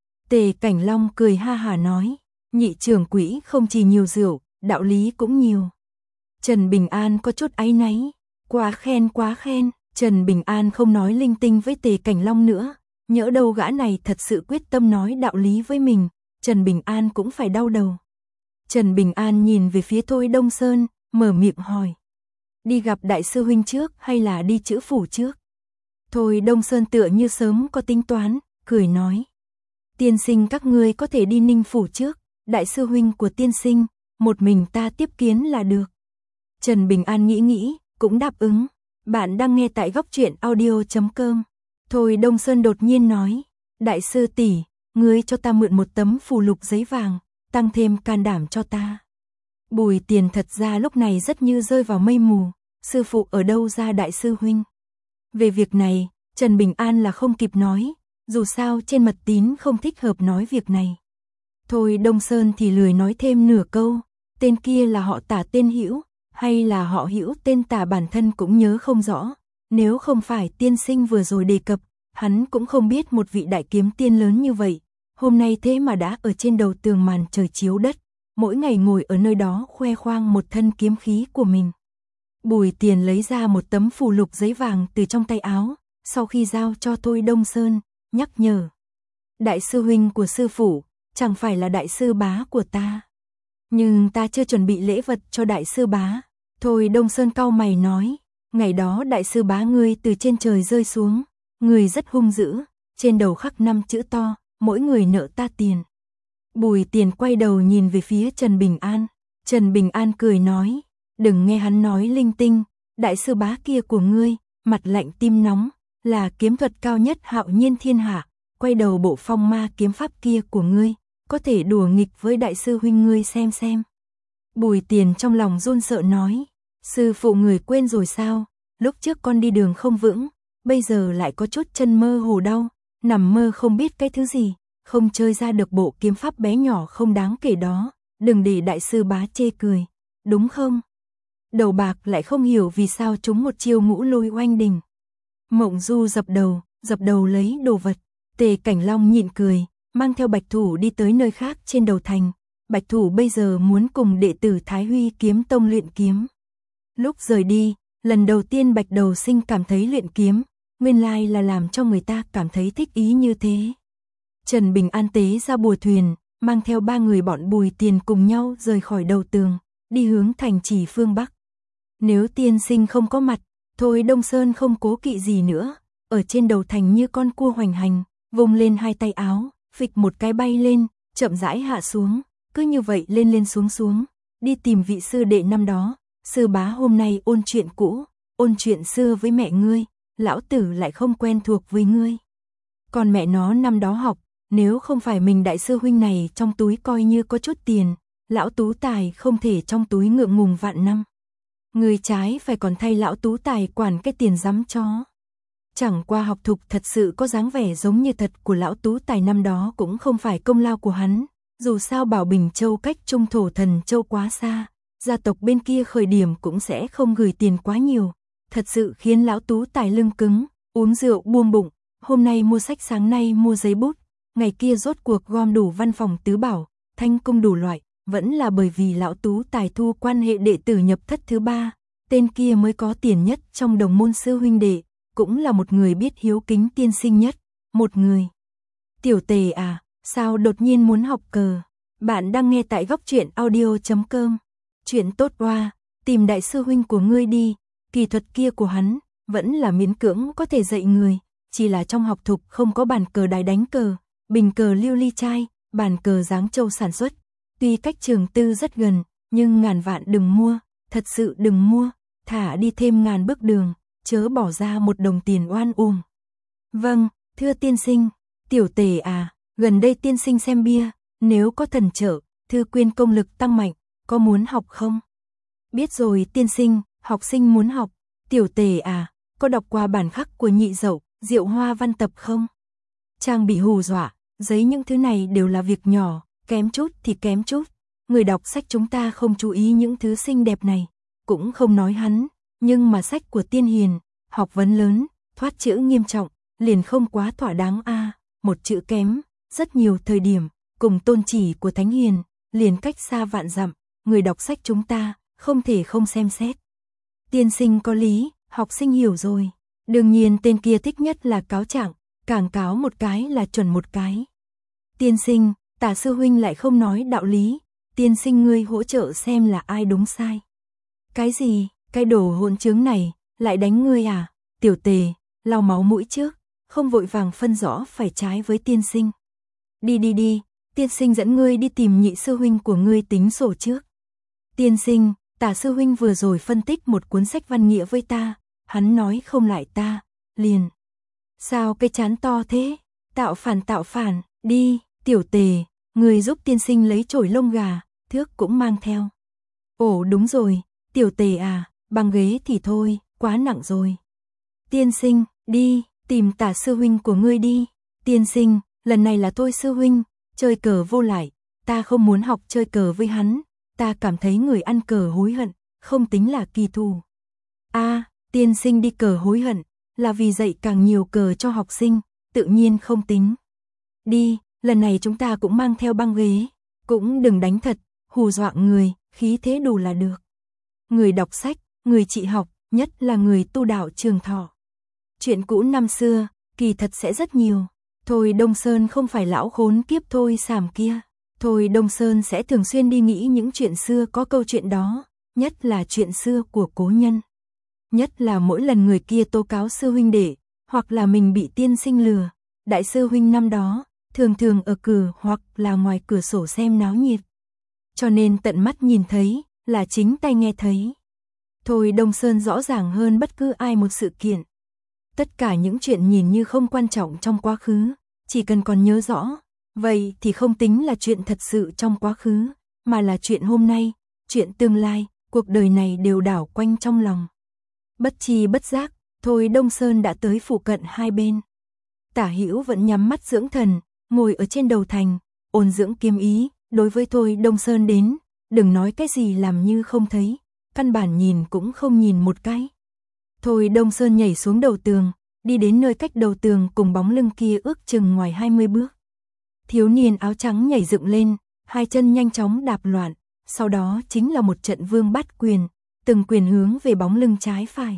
Tề Cảnh Long cười ha hả nói, nhị trưởng quỹ không chỉ nhiều rượu, đạo lý cũng nhiều. Trần Bình An có chút áy náy, quá khen quá khen, Trần Bình An không nói linh tinh với Tề Cảnh Long nữa, nhỡ đâu gã này thật sự quyết tâm nói đạo lý với mình, Trần Bình An cũng phải đau đầu. Trần Bình An nhìn về phía Thôi Đông Sơn, mở miệng hỏi, đi gặp đại sư huynh trước hay là đi chữ phủ trước? Thôi Đông Sơn tựa như sớm có tính toán, cười nói, tiên sinh các ngươi có thể đi Ninh phủ trước, đại sư huynh của tiên sinh, một mình ta tiếp kiến là được. Trần Bình An nghĩ nghĩ, cũng đáp ứng. Bạn đang nghe tại góc truyện audio chấm com. Thôi Đông Sơn đột nhiên nói, đại sư tỷ, ngươi cho ta mượn một tấm phù lục giấy vàng, tăng thêm can đảm cho ta. Bùi Tiền thật ra lúc này rất như rơi vào mây mù, sư phụ ở đâu ra đại sư huynh. Về việc này, Trần Bình An là không kịp nói, dù sao trên mật tín không thích hợp nói việc này. Thôi Đông Sơn thì lười nói thêm nửa câu, tên kia là họ Tả tên Hữu, hay là họ Hữu tên Tả bản thân cũng nhớ không rõ, nếu không phải tiên sinh vừa rồi đề cập, hắn cũng không biết một vị đại kiếm tiên lớn như vậy, hôm nay thế mà đã ở trên đầu tường màn trời chiếu đất, mỗi ngày ngồi ở nơi đó khoe khoang một thân kiếm khí của mình. Bùi Tiền lấy ra một tấm phù lục giấy vàng từ trong tay áo, sau khi giao cho Thôi Đông Sơn, nhắc nhở. Đại sư huynh của sư phụ, chẳng phải là đại sư bá của ta. Nhưng ta chưa chuẩn bị lễ vật cho đại sư bá. Thôi Đông Sơn cau mày nói, ngày đó đại sư bá ngươi từ trên trời rơi xuống, người rất hung dữ, trên đầu khắc năm chữ to, mỗi người nợ ta tiền. Bùi Tiền quay đầu nhìn về phía Trần Bình An, Trần Bình An cười nói, đừng nghe hắn nói linh tinh, đại sư bá kia của ngươi, mặt lạnh tim nóng, là kiếm thuật cao nhất hạo nhiên thiên hạ, quay đầu bộ phong ma kiếm pháp kia của ngươi, có thể đùa nghịch với đại sư huynh ngươi xem xem. Bùi Tiền trong lòng run sợ nói, sư phụ người quên rồi sao, lúc trước con đi đường không vững, bây giờ lại có chút chân mơ hồ đau, nằm mơ không biết cái thứ gì, không chơi ra được bộ kiếm pháp bé nhỏ không đáng kể đó, đừng để đại sư bá chê cười, đúng không? Đầu bạc lại không hiểu vì sao chúng một chiêu ngũ lôi oanh đình. Mộng Du dập đầu, dập đầu lấy đồ vật, Tề Cảnh Long nhịn cười, mang theo Bạch Thủ đi tới nơi khác trên đầu thành. Bạch Thủ bây giờ muốn cùng đệ tử Thái Huy kiếm tông luyện kiếm. Lúc rời đi, lần đầu tiên Bạch Đầu Sinh cảm thấy luyện kiếm, nguyên lai là làm cho người ta cảm thấy thích ý như thế. Trần Bình An tế ra bùa thuyền, mang theo ba người bọn Bùi Tiền cùng nhau rời khỏi đầu tường, đi hướng thành trì phương Bắc. Nếu tiên sinh không có mặt, Thôi Đông Sơn không cố kỵ gì nữa, ở trên đầu thành như con cua hoành hành, vùng lên hai tay áo, phịch một cái bay lên, chậm rãi hạ xuống, cứ như vậy lên lên xuống xuống, đi tìm vị sư đệ năm đó, sư bá hôm nay ôn chuyện cũ, ôn chuyện xưa với mẹ ngươi, lão tử lại không quen thuộc với ngươi. Còn mẹ nó năm đó học, nếu không phải mình đại sư huynh này trong túi coi như có chút tiền, lão Tú Tài không thể trong túi ngượng ngùng vạn năm. Người trái phải còn thay lão Tú Tài quản cái tiền giấm chó. Chẳng qua học thục thật sự có dáng vẻ giống như thật của lão Tú Tài năm đó cũng không phải công lao của hắn, dù sao Bảo Bình Châu cách Trung Thổ Thần Châu quá xa, gia tộc bên kia khởi điểm cũng sẽ không gửi tiền quá nhiều, thật sự khiến lão Tú Tài lưng cứng, uống rượu buông bụng, hôm nay mua sách sáng nay mua giấy bút, ngày kia rốt cuộc gom đủ văn phòng tứ bảo, thanh cung đủ loại, vẫn là bởi vì lão Tú Tài thu quan hệ đệ tử nhập thất thứ ba, tên kia mới có tiền nhất trong đồng môn sư huynh đệ, cũng là một người biết hiếu kính tiên sinh nhất, một người. Tiểu Tề à, sao đột nhiên muốn học cờ? Bạn đang nghe tại góc truyện audio chấm com. Chuyện tốt oa, tìm đại sư huynh của ngươi đi, kỳ thuật kia của hắn, vẫn là miễn cưỡng có thể dạy người, chỉ là trong học thục không có bàn cờ đài đánh cờ, bình cờ lưu ly chai, bàn cờ Giáng Châu sản xuất. Tuy cách trường tư rất gần, nhưng ngàn vạn đừng mua, thật sự đừng mua, thả đi thêm ngàn bước đường, chớ bỏ ra một đồng tiền oan uổng. Vâng, thưa tiên sinh, Tiểu Tề à, gần đây tiên sinh xem bia, nếu có thần trợ, thư quyên công lực tăng mạnh, có muốn học không? Biết rồi tiên sinh, học sinh muốn học. Tiểu Tề à, có đọc qua bản khắc của Nhị Dậu, Diệu Hoa văn tập không? Trang bị hù dọa, giấy những thứ này đều là việc nhỏ, kém chút thì kém chút. Người đọc sách chúng ta không chú ý những thứ xinh đẹp này, cũng không nói hắn, nhưng mà sách của tiên hiền, học vấn lớn, thoát chữ nghiêm trọng, liền không quá thỏa đáng a, à, một chữ kém, rất nhiều thời điểm, cùng tôn chỉ của thánh hiền, liền cách xa vạn dặm, người đọc sách chúng ta, không thể không xem xét. Tiên sinh có lý, học sinh hiểu rồi, đương nhiên tên kia thích nhất là cáo trạng, càng cáo một cái là chuẩn một cái. Tiên sinh, Tả sư huynh lại không nói đạo lý, tiên sinh ngươi hỗ trợ xem là ai đúng sai. Cái gì, cái đồ hỗn trướng này, lại đánh ngươi à? Tiểu Tề, lau máu mũi trước, không vội vàng phân rõ phải trái với tiên sinh. Đi đi đi, tiên sinh dẫn ngươi đi tìm nhị sư huynh của ngươi tính sổ trước. Tiên sinh, Tả sư huynh vừa rồi phân tích một cuốn sách văn nghĩa với ta, hắn nói không lại ta, liền. Sao cái chán to thế? Tạo phản tạo phản, đi, Tiểu Tề, ngươi giúp tiên sinh lấy chổi lông gà, thước cũng mang theo. Ồ đúng rồi, Tiểu Tề à, băng ghế thì thôi, quá nặng rồi. Tiên sinh, đi, tìm Tả sư huynh của ngươi đi. Tiên sinh, lần này là tôi sư huynh, chơi cờ vô lại, ta không muốn học chơi cờ với hắn, ta cảm thấy người ăn cờ hối hận, không tính là kỳ thù. A, à, tiên sinh đi cờ hối hận, là vì dạy càng nhiều cờ cho học sinh, tự nhiên không tính. Đi, lần này chúng ta cũng mang theo băng ghế, cũng đừng đánh thật, hù dọa người, khí thế đủ là được. Người đọc sách, người trị học, nhất là người tu đạo trường thọ. Chuyện cũ năm xưa, kỳ thật sẽ rất nhiều. Thôi Đông Sơn không phải lão khốn kiếp Thôi Sàm kia. Thôi Đông Sơn sẽ thường xuyên đi nghĩ những chuyện xưa có câu chuyện đó, nhất là chuyện xưa của cố nhân. Nhất là mỗi lần người kia tố cáo sư huynh đệ, hoặc là mình bị tiên sinh lừa, đại sư huynh năm đó, thường thường ở cửa hoặc là ngoài cửa sổ xem náo nhiệt. Cho nên tận mắt nhìn thấy, là chính tai nghe thấy. Thôi Đông Sơn rõ ràng hơn bất cứ ai một sự kiện. Tất cả những chuyện nhìn như không quan trọng trong quá khứ, chỉ cần còn nhớ rõ, vậy thì không tính là chuyện thật sự trong quá khứ, mà là chuyện hôm nay, chuyện tương lai, cuộc đời này đều đảo quanh trong lòng. Bất chi bất giác, Thôi Đông Sơn đã tới phụ cận hai bên. Tả Hữu vẫn nhắm mắt dưỡng thần, ngồi ở trên đầu thành, ôn dưỡng kiếm ý, đối với Thôi Đông Sơn đến, đừng nói cái gì làm như không thấy, căn bản nhìn cũng không nhìn một cái. Thôi Đông Sơn nhảy xuống đầu tường, đi đến nơi cách đầu tường cùng bóng lưng kia ước chừng ngoài hai mươi bước. Thiếu niên áo trắng nhảy dựng lên, hai chân nhanh chóng đạp loạn, sau đó chính là một trận vương bát quyền, từng quyền hướng về bóng lưng trái phải.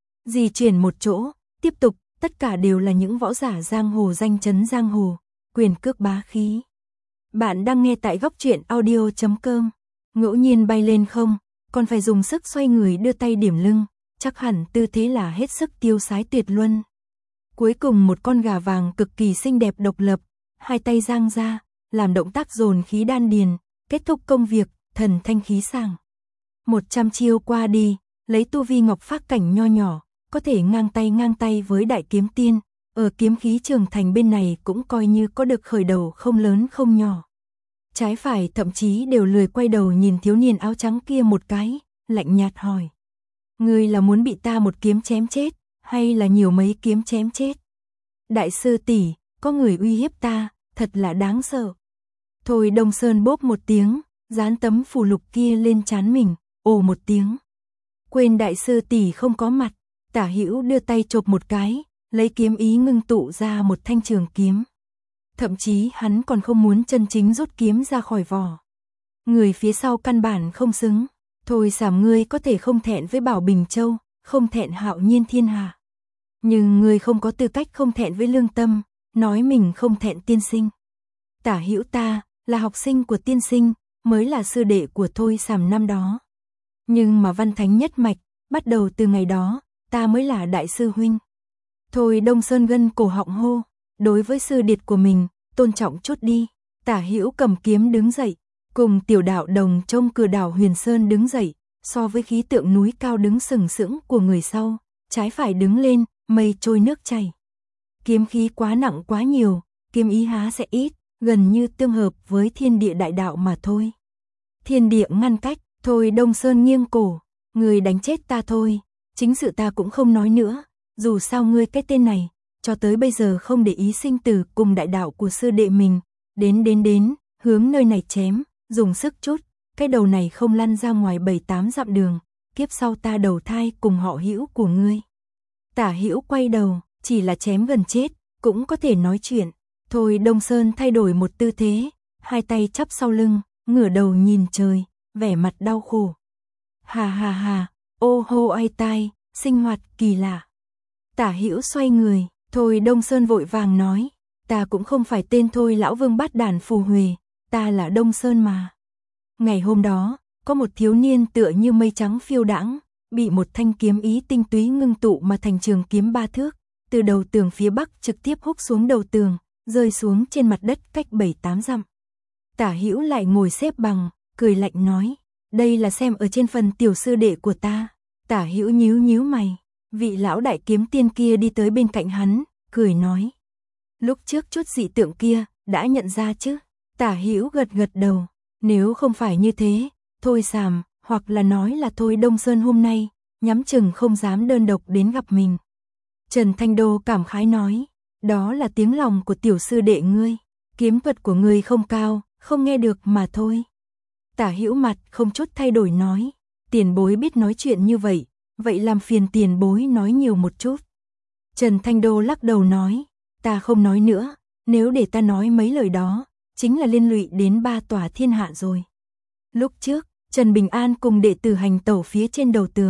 Di chuyển một chỗ, tiếp tục, tất cả đều là những võ giả giang hồ danh chấn giang hồ, quyền cước bá khí. Bạn đang nghe tại góc truyện audio chấm com. Ngẫu nhiên bay lên không, còn phải dùng sức xoay người đưa tay điểm lưng, chắc hẳn tư thế là hết sức tiêu sái tuyệt luân. Cuối cùng một con gà vàng cực kỳ xinh đẹp độc lập, hai tay giang ra, làm động tác dồn khí đan điền, kết thúc công việc, thần thanh khí sảng. Một trăm chiêu qua đi, lấy tu vi ngọc phác cảnh nho nhỏ, có thể ngang tay ngang tay với đại kiếm tiên, ở kiếm khí trường thành bên này cũng coi như có được khởi đầu không lớn không nhỏ. Trái phải thậm chí đều lười quay đầu nhìn thiếu niên áo trắng kia một cái, lạnh nhạt hỏi. Ngươi là muốn bị ta một kiếm chém chết, hay là nhiều mấy kiếm chém chết? Đại sư tỷ, có người uy hiếp ta, thật là đáng sợ. Thôi Đông Sơn bốp một tiếng, dán tấm phù lục kia lên trán mình, ồ một tiếng. Quên đại sư tỷ không có mặt, Tả Hữu đưa tay chộp một cái, lấy kiếm ý ngưng tụ ra một thanh trường kiếm. Thậm chí hắn còn không muốn chân chính rút kiếm ra khỏi vỏ. Người phía sau căn bản không xứng. Thôi Sàm ngươi có thể không thẹn với Bảo Bình Châu, không thẹn hạo nhiên thiên hạ. Nhưng ngươi không có tư cách không thẹn với lương tâm, nói mình không thẹn tiên sinh. Tả Hữu ta, là học sinh của tiên sinh, mới là sư đệ của Thôi Sàm năm đó. Nhưng mà văn thánh nhất mạch, bắt đầu từ ngày đó, ta mới là đại sư huynh. Thôi Đông Sơn gân cổ họng hô, đối với sư điệt của mình, tôn trọng chút đi. Tả Hữu cầm kiếm đứng dậy, cùng tiểu đạo đồng trông cửa đảo Huyền Sơn đứng dậy, so với khí tượng núi cao đứng sừng sững của người sau, trái phải đứng lên, mây trôi nước chảy. Kiếm khí quá nặng quá nhiều, kiếm ý há sẽ ít, gần như tương hợp với thiên địa đại đạo mà thôi. Thiên địa ngăn cách, Thôi Đông Sơn nghiêng cổ, người đánh chết ta thôi, chính sự ta cũng không nói nữa, dù sao ngươi cái tên này, cho tới bây giờ không để ý sinh tử cùng đại đạo của sư đệ mình, đến đến đến, hướng nơi này chém, dùng sức chút, cái đầu này không lăn ra ngoài bảy tám dặm đường, kiếp sau ta đầu thai cùng họ Hữu của ngươi. Tả Hữu quay đầu, chỉ là chém gần chết, cũng có thể nói chuyện. Thôi Đông Sơn thay đổi một tư thế, hai tay chắp sau lưng, ngửa đầu nhìn trời, vẻ mặt đau khổ. Hà hà hà, ô hô ai tai, sinh hoạt kỳ lạ. Tả Hữu xoay người, Thôi Đông Sơn vội vàng nói, ta cũng không phải tên Thôi lão vương bát đàn phù huề, ta là Đông Sơn mà. Ngày hôm đó, có một thiếu niên tựa như mây trắng phiêu đãng, bị một thanh kiếm ý tinh túy ngưng tụ mà thành trường kiếm ba thước, từ đầu tường phía bắc trực tiếp húc xuống đầu tường, rơi xuống trên mặt đất cách bảy tám dặm. Tả Hữu lại ngồi xếp bằng, cười lạnh nói, đây là xem ở trên phần tiểu sư đệ của ta. Tả Hữu nhíu nhíu mày, vị lão đại kiếm tiên kia đi tới bên cạnh hắn, cười nói, lúc trước chút dị tượng kia, đã nhận ra chứ? Tả Hữu gật gật đầu, nếu không phải như thế, Thôi Sàm, hoặc là nói là Thôi Đông Sơn hôm nay, nhắm chừng không dám đơn độc đến gặp mình. Trần Thanh Đô cảm khái nói, đó là tiếng lòng của tiểu sư đệ ngươi, kiếm thuật của ngươi không cao, không nghe được mà thôi. Tả Hữu mặt không chút thay đổi nói, tiền bối biết nói chuyện như vậy, vậy làm phiền tiền bối nói nhiều một chút. Trần Thanh Đô lắc đầu nói, ta không nói nữa, nếu để ta nói mấy lời đó, chính là liên lụy đến ba tòa thiên hạ rồi. Lúc trước, Trần Bình An cùng đệ tử hành tẩu phía trên đầu tường,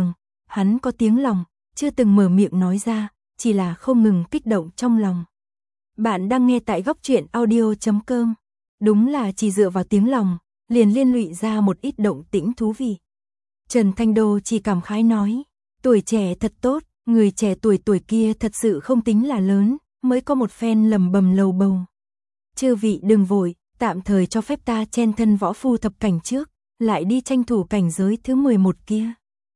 hắn có tiếng lòng, chưa từng mở miệng nói ra, chỉ là không ngừng kích động trong lòng. Bạn đang nghe tại góc truyện audio chấm com. Đúng là chỉ dựa vào tiếng lòng, liền liên lụy ra một ít động tĩnh thú vị. Trần Thanh Đô chỉ cảm khái nói, tuổi trẻ thật tốt, người trẻ tuổi tuổi kia thật sự không tính là lớn, mới có một phen lầm bầm lầu bầu. Chư vị đừng vội, tạm thời cho phép ta chen thân võ phu thập cảnh trước, lại đi tranh thủ cảnh giới thứ mười một kia.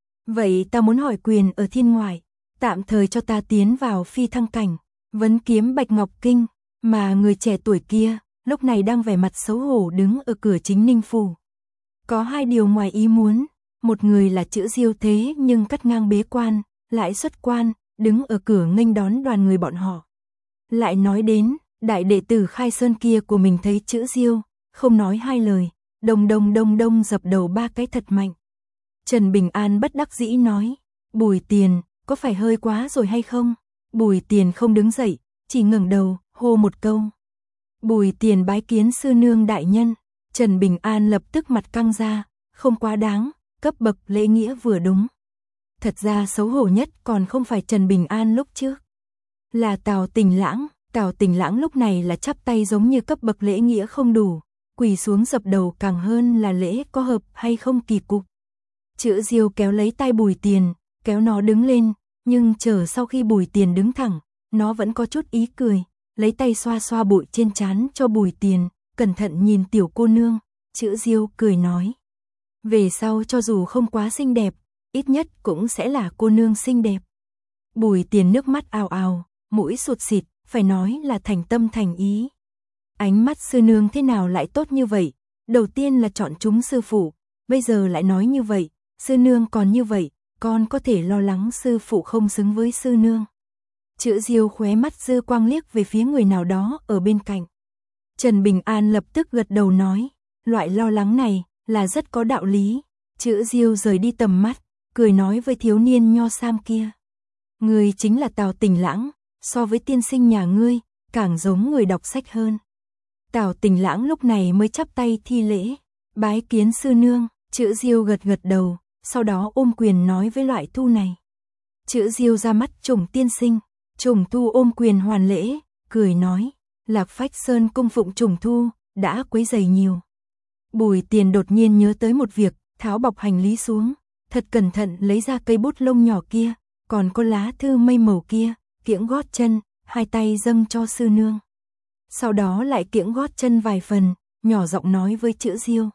Vậy ta muốn hỏi quyền ở thiên ngoại, tạm thời cho ta tiến vào phi thăng cảnh, vấn kiếm Bạch Ngọc Kinh, mà người trẻ tuổi kia, lúc này đang vẻ mặt xấu hổ đứng ở cửa chính Ninh Phủ. Có hai điều ngoài ý muốn, một người là chữ Diêu thế nhưng cắt ngang bế quan, lại xuất quan, đứng ở cửa nghênh đón đoàn người bọn họ. Lại nói đến, đại đệ tử Khai Sơn kia của mình thấy chữ Diêu, không nói hai lời, đông đông đông đông dập đầu ba cái thật mạnh. Trần Bình An bất đắc dĩ nói, Bùi Tiền, có phải hơi quá rồi hay không? Bùi Tiền không đứng dậy, chỉ ngẩng đầu, hô một câu. Bùi Tiền bái kiến sư nương đại nhân. Trần Bình An lập tức mặt căng ra, không quá đáng, cấp bậc lễ nghĩa vừa đúng. Thật ra xấu hổ nhất còn không phải Trần Bình An lúc trước, là Tào Tình Lãng. Tào Tình Lãng lúc này là chắp tay giống như cấp bậc lễ nghĩa không đủ, quỳ xuống dập đầu càng hơn là lễ có hợp hay không kỳ cục. Chữ Diêu kéo lấy tay Bùi Tiền, kéo nó đứng lên, nhưng chờ sau khi Bùi Tiền đứng thẳng, nó vẫn có chút ý cười, lấy tay xoa xoa bụi trên trán cho Bùi Tiền, cẩn thận nhìn tiểu cô nương, chữ Diêu cười nói. Về sau cho dù không quá xinh đẹp, ít nhất cũng sẽ là cô nương xinh đẹp. Bùi Tiền nước mắt ào ào, mũi sụt xịt, phải nói là thành tâm thành ý. Ánh mắt sư nương thế nào lại tốt như vậy, đầu tiên là chọn chúng sư phụ, bây giờ lại nói như vậy, sư nương còn như vậy, con có thể lo lắng sư phụ không xứng với sư nương. Chữ Diêu khóe mắt dư quang liếc về phía người nào đó ở bên cạnh. Trần Bình An lập tức gật đầu nói, loại lo lắng này là rất có đạo lý. Chữ Diêu rời đi tầm mắt, cười nói với thiếu niên nho sam kia. Ngươi chính là Tào Tình Lãng, so với tiên sinh nhà ngươi, càng giống người đọc sách hơn. Tào Tình Lãng lúc này mới chắp tay thi lễ, bái kiến sư nương. Chữ Diêu gật gật đầu, sau đó ôm quyền nói với loại thu này. Chữ Diêu ra mắt Trùng tiên sinh, Trùng Thu ôm quyền hoàn lễ, cười nói, Lạc Phách Sơn cung phụng Trùng Thu, đã quấy rầy nhiều. Bùi Tiền đột nhiên nhớ tới một việc, tháo bọc hành lý xuống, thật cẩn thận lấy ra cây bút lông nhỏ kia, còn có lá thư mây màu kia, kiễng gót chân, hai tay dâng cho sư nương. Sau đó lại kiễng gót chân vài phần, nhỏ giọng nói với chữ Diêu.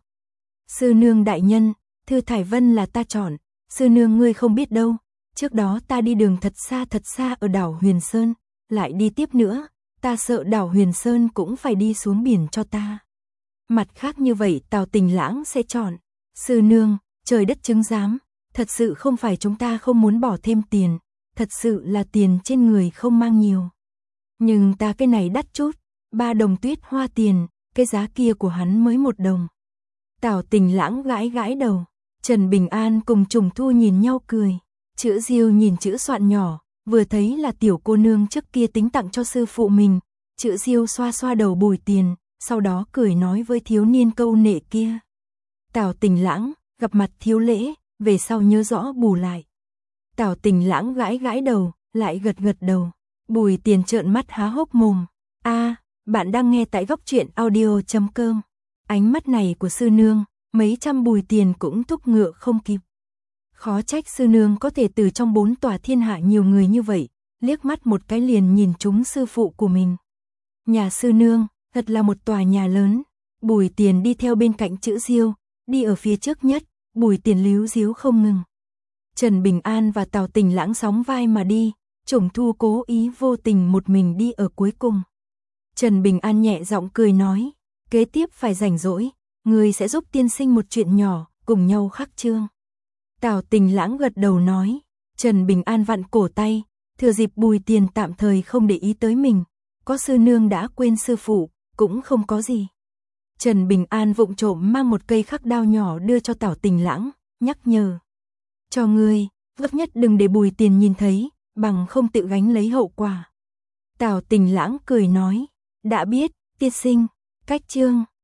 Sư nương đại nhân, thư Thải Vân là ta chọn, sư nương ngươi không biết đâu, trước đó ta đi đường thật xa thật xa ở đảo Huyền Sơn, lại đi tiếp nữa, ta sợ đảo Huyền Sơn cũng phải đi xuống biển cho ta. Mặt khác như vậy Tào Tình Lãng sẽ chọn, sư nương, trời đất chứng giám, thật sự không phải chúng ta không muốn bỏ thêm tiền, thật sự là tiền trên người không mang nhiều. Nhưng ta cái này đắt chút, ba đồng tuyết hoa tiền, cái giá kia của hắn mới một đồng. Tào Tình Lãng gãi gãi đầu, Trần Bình An cùng Trùng Thu nhìn nhau cười, chữ Diêu nhìn chữ soạn nhỏ, vừa thấy là tiểu cô nương trước kia tính tặng cho sư phụ mình, chữ Diêu xoa xoa đầu Bùi Tiền, sau đó cười nói với thiếu niên câu nệ kia. Tào Tình Lãng, gặp mặt thiếu lễ, về sau nhớ rõ bù lại. Tào Tình Lãng gãi gãi đầu, lại gật gật đầu, Bùi Tiền trợn mắt há hốc mồm. A, bạn đang nghe tại góc truyện audio chấm com. Ánh mắt này của sư nương, mấy trăm Bùi Tiền cũng thúc ngựa không kịp. Khó trách sư nương có thể từ trong bốn tòa thiên hạ nhiều người như vậy, liếc mắt một cái liền nhìn trúng sư phụ của mình. Nhà sư nương, thật là một tòa nhà lớn. Bùi Tiền đi theo bên cạnh chữ Diêu, đi ở phía trước nhất, Bùi Tiền líu díu không ngừng. Trần Bình An và Tào Tình Lãng sóng vai mà đi, Trùng Thu cố ý vô tình một mình đi ở cuối cùng. Trần Bình An nhẹ giọng cười nói, kế tiếp phải rảnh rỗi, người sẽ giúp tiên sinh một chuyện nhỏ, cùng nhau khắc chương. Tào Tình Lãng gật đầu nói, Trần Bình An vặn cổ tay, thừa dịp Bùi Tiền tạm thời không để ý tới mình, có sư nương đã quên sư phụ, cũng không có gì. Trần Bình An vụng trộm mang một cây khắc đao nhỏ đưa cho Tào Tình Lãng, nhắc nhở. Cho ngươi, gấp nhất đừng để Bùi Tiền nhìn thấy, bằng không tự gánh lấy hậu quả. Tào Tình Lãng cười nói, đã biết, tiên sinh, cách chương.